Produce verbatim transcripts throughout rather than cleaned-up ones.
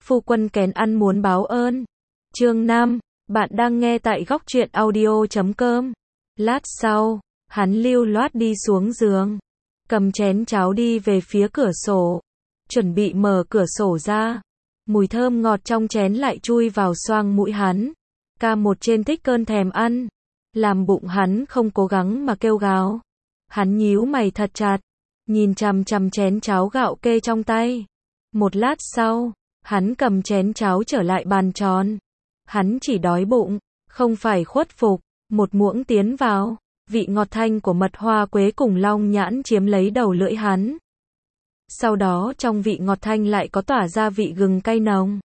phu quân kén ăn muốn báo ơn. Chương năm, bạn đang nghe tại góc truyện audio chấm com. Lát sau, hắn lưu loát đi xuống giường, cầm chén cháo đi về phía cửa sổ, chuẩn bị mở cửa sổ ra. Mùi thơm ngọt trong chén lại chui vào xoang mũi hắn. Ca một trên thích cơn thèm ăn, làm bụng hắn không cố gắng mà kêu gào. Hắn nhíu mày thật chặt, nhìn chằm chằm chén cháo gạo kê trong tay. Một lát sau, hắn cầm chén cháo trở lại bàn tròn. Hắn chỉ đói bụng, không phải khuất phục. Một muỗng tiến vào, vị ngọt thanh của mật hoa quế cùng long nhãn chiếm lấy đầu lưỡi hắn. Sau đó trong vị ngọt thanh lại có tỏa ra vị gừng cay nồng.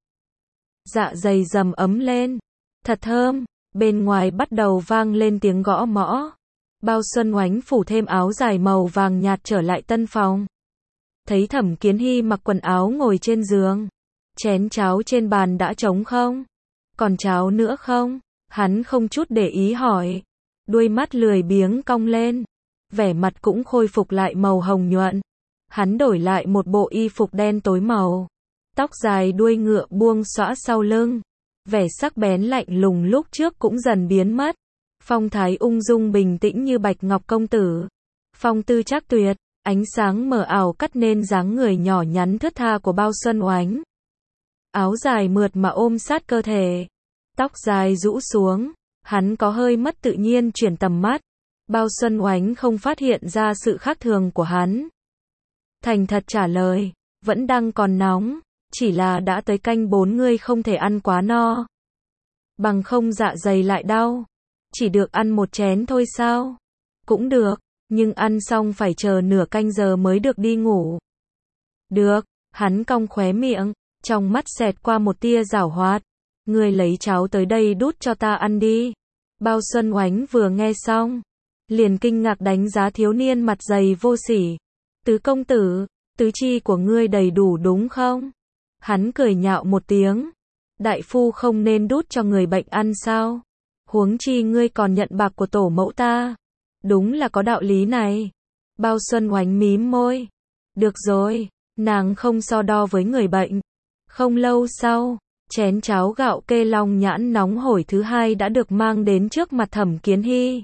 Dạ dày dầm ấm lên, thật thơm. Bên ngoài bắt đầu vang lên tiếng gõ mõ. Bao Xuân Oánh phủ thêm áo dài màu vàng nhạt trở lại tân phòng. Thấy Thẩm Kiến Hy mặc quần áo ngồi trên giường. Chén cháo trên bàn đã trống không? Còn cháo nữa không? Hắn không chút để ý hỏi. Đuôi mắt lười biếng cong lên. Vẻ mặt cũng khôi phục lại màu hồng nhuận. Hắn đổi lại một bộ y phục đen tối màu. Tóc dài đuôi ngựa buông xõa sau lưng. Vẻ sắc bén lạnh lùng lúc trước cũng dần biến mất. Phong thái ung dung bình tĩnh như bạch ngọc công tử. Phong tư trác tuyệt, ánh sáng mờ ảo cắt nên dáng người nhỏ nhắn thướt tha của Bao Xuân Oánh. Áo dài mượt mà ôm sát cơ thể. Tóc dài rũ xuống, hắn có hơi mất tự nhiên chuyển tầm mắt. Bao Xuân Oánh không phát hiện ra sự khác thường của hắn. Thành thật trả lời, vẫn đang còn nóng, chỉ là đã tới canh bốn ngươi không thể ăn quá no. Bằng không dạ dày lại đau. Chỉ được ăn một chén thôi sao? Cũng được, nhưng ăn xong phải chờ nửa canh giờ mới được đi ngủ. Được, hắn cong khóe miệng, trong mắt xẹt qua một tia giảo hoạt. Ngươi lấy cháo tới đây đút cho ta ăn đi. Bao Xuân Oánh vừa nghe xong, liền kinh ngạc đánh giá thiếu niên mặt dày vô sỉ. Tứ công tử, tứ chi của ngươi đầy đủ đúng không? Hắn cười nhạo một tiếng. Đại phu không nên đút cho người bệnh ăn sao? Huống chi ngươi còn nhận bạc của tổ mẫu ta. Đúng là có đạo lý này. Bao Xuân Oánh mím môi. Được rồi, nàng không so đo với người bệnh. Không lâu sau, chén cháo gạo kê long nhãn nóng hổi thứ hai đã được mang đến trước mặt Thẩm Kiến Hy.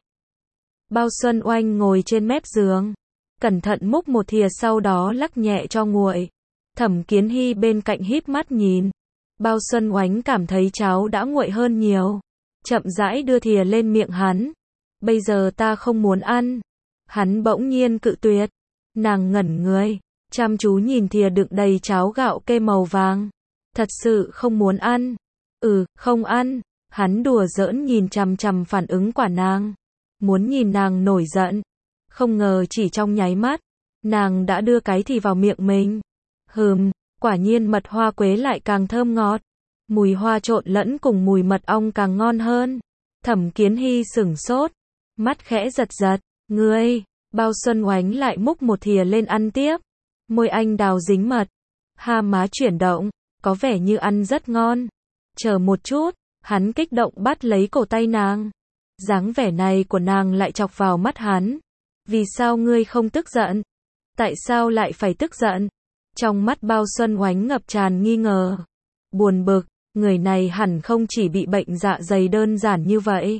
Bao Xuân Oanh ngồi trên mép giường, cẩn thận múc một thìa sau đó lắc nhẹ cho nguội. Thẩm Kiến Hy bên cạnh híp mắt nhìn. Bao Xuân Oánh cảm thấy cháo đã nguội hơn nhiều. Chậm rãi đưa thìa lên miệng hắn. Bây giờ ta không muốn ăn. Hắn bỗng nhiên cự tuyệt. Nàng ngẩn người, chăm chú nhìn thìa đựng đầy cháo gạo kê màu vàng. Thật sự không muốn ăn. Ừ, không ăn. Hắn đùa giỡn nhìn chằm chằm phản ứng của nàng. Muốn nhìn nàng nổi giận. Không ngờ chỉ trong nháy mắt, nàng đã đưa cái thìa vào miệng mình. Hừm, quả nhiên mật hoa quế lại càng thơm ngọt. Mùi hoa trộn lẫn cùng mùi mật ong càng ngon hơn. Thẩm Kiến Hy sửng sốt, mắt khẽ giật giật. Ngươi, Bao Xuân Oánh lại múc một thìa lên ăn tiếp. Môi anh đào dính mật, ha má chuyển động, có vẻ như ăn rất ngon. Chờ một chút, hắn kích động bắt lấy cổ tay nàng. Dáng vẻ này của nàng lại chọc vào mắt hắn. Vì sao ngươi không tức giận? Tại sao lại phải tức giận? Trong mắt Bao Xuân Oánh ngập tràn nghi ngờ, buồn bực. Người này hẳn không chỉ bị bệnh dạ dày đơn giản như vậy.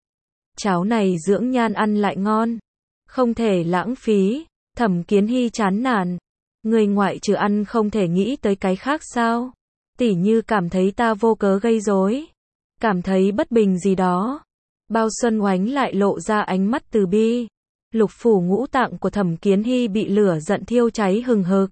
Cháo này dưỡng nhan ăn lại ngon, không thể lãng phí. Thẩm Kiến Hy chán nản. Người ngoại trừ ăn không thể nghĩ tới cái khác sao? Tỉ như cảm thấy ta vô cớ gây rối, cảm thấy bất bình gì đó. Bao Xuân Oánh lại lộ ra ánh mắt từ bi. Lục phủ ngũ tạng của Thẩm Kiến Hy bị lửa giận thiêu cháy hừng hực.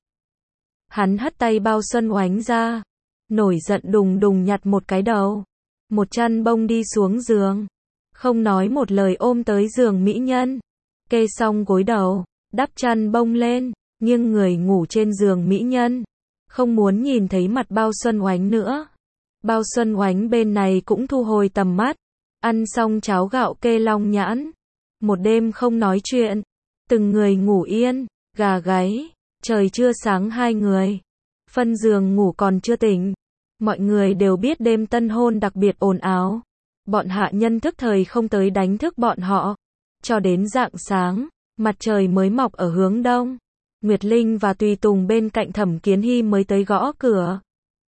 Hắn hất tay Bao Xuân Oánh ra, nổi giận đùng đùng nhặt một cái đầu, một chăn bông đi xuống giường, không nói một lời ôm tới giường mỹ nhân, kê xong gối đầu, đắp chăn bông lên, nghiêng người ngủ trên giường mỹ nhân, không muốn nhìn thấy mặt Bao Xuân Oánh nữa. Bao Xuân Oánh bên này cũng thu hồi tầm mắt, ăn xong cháo gạo kê long nhãn, một đêm không nói chuyện, từng người ngủ yên, gà gáy, trời chưa sáng hai người, phân giường ngủ còn chưa tỉnh. Mọi người đều biết đêm tân hôn đặc biệt ồn ào. Bọn hạ nhân thức thời không tới đánh thức bọn họ. Cho đến rạng sáng, mặt trời mới mọc ở hướng đông. Nguyệt Linh và Tùy Tùng bên cạnh Thẩm Kiến Hy mới tới gõ cửa.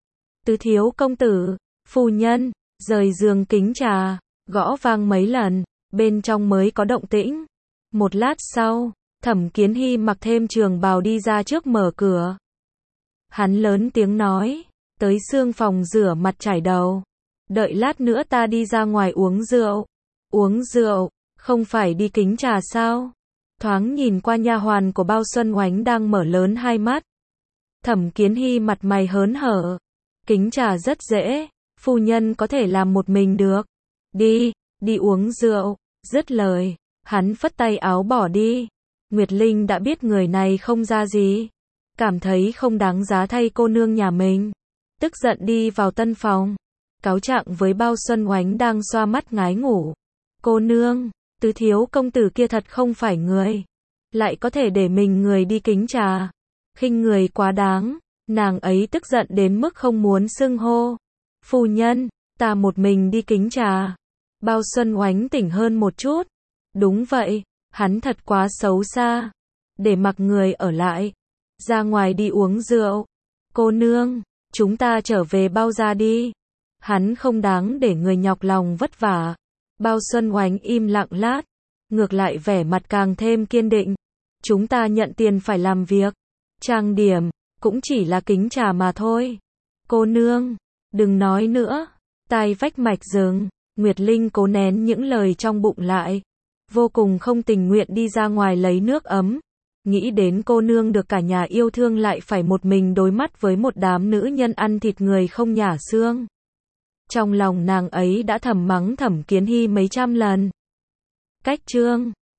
Tứ thiếu công tử, phu nhân, rời giường kính trà, gõ vang mấy lần, bên trong mới có động tĩnh. Một lát sau, Thẩm Kiến Hy mặc thêm trường bào đi ra trước mở cửa. Hắn lớn tiếng nói, tới xương phòng rửa mặt chải đầu. Đợi lát nữa ta đi ra ngoài uống rượu. Uống rượu, không phải đi kính trà sao? Thoáng nhìn qua nha hoàn của Bao Xuân Oánh đang mở lớn hai mắt. Thẩm Kiến Hy mặt mày hớn hở. Kính trà rất dễ, phu nhân có thể làm một mình được. Đi, đi uống rượu. Dứt lời, hắn phất tay áo bỏ đi. Nguyệt Linh đã biết người này không ra gì, cảm thấy không đáng giá thay cô nương nhà mình, tức giận đi vào tân phòng, cáo trạng với Bao Xuân Oánh đang xoa mắt ngái ngủ. Cô nương, tứ thiếu công tử kia thật không phải người, lại có thể để mình người đi kính trà, khinh người quá đáng. Nàng ấy tức giận đến mức không muốn xưng hô. Phu nhân, ta một mình đi kính trà. Bao Xuân Oánh tỉnh hơn một chút. Đúng vậy, hắn thật quá xấu xa, để mặc người ở lại, ra ngoài đi uống rượu. Cô nương, chúng ta trở về Bao gia đi. Hắn không đáng để người nhọc lòng vất vả. Bao Xuân Oánh im lặng lát, ngược lại vẻ mặt càng thêm kiên định. Chúng ta nhận tiền phải làm việc, trang điểm, cũng chỉ là kính trà mà thôi. Cô nương, đừng nói nữa. Tai vách mạch rừng, Nguyệt Linh cố nén những lời trong bụng lại, vô cùng không tình nguyện đi ra ngoài lấy nước ấm. Nghĩ đến cô nương được cả nhà yêu thương lại phải một mình đối mắt với một đám nữ nhân ăn thịt người không nhả xương. Trong lòng nàng ấy đã thầm mắng Thẩm Kiến Hy mấy trăm lần. Cách chương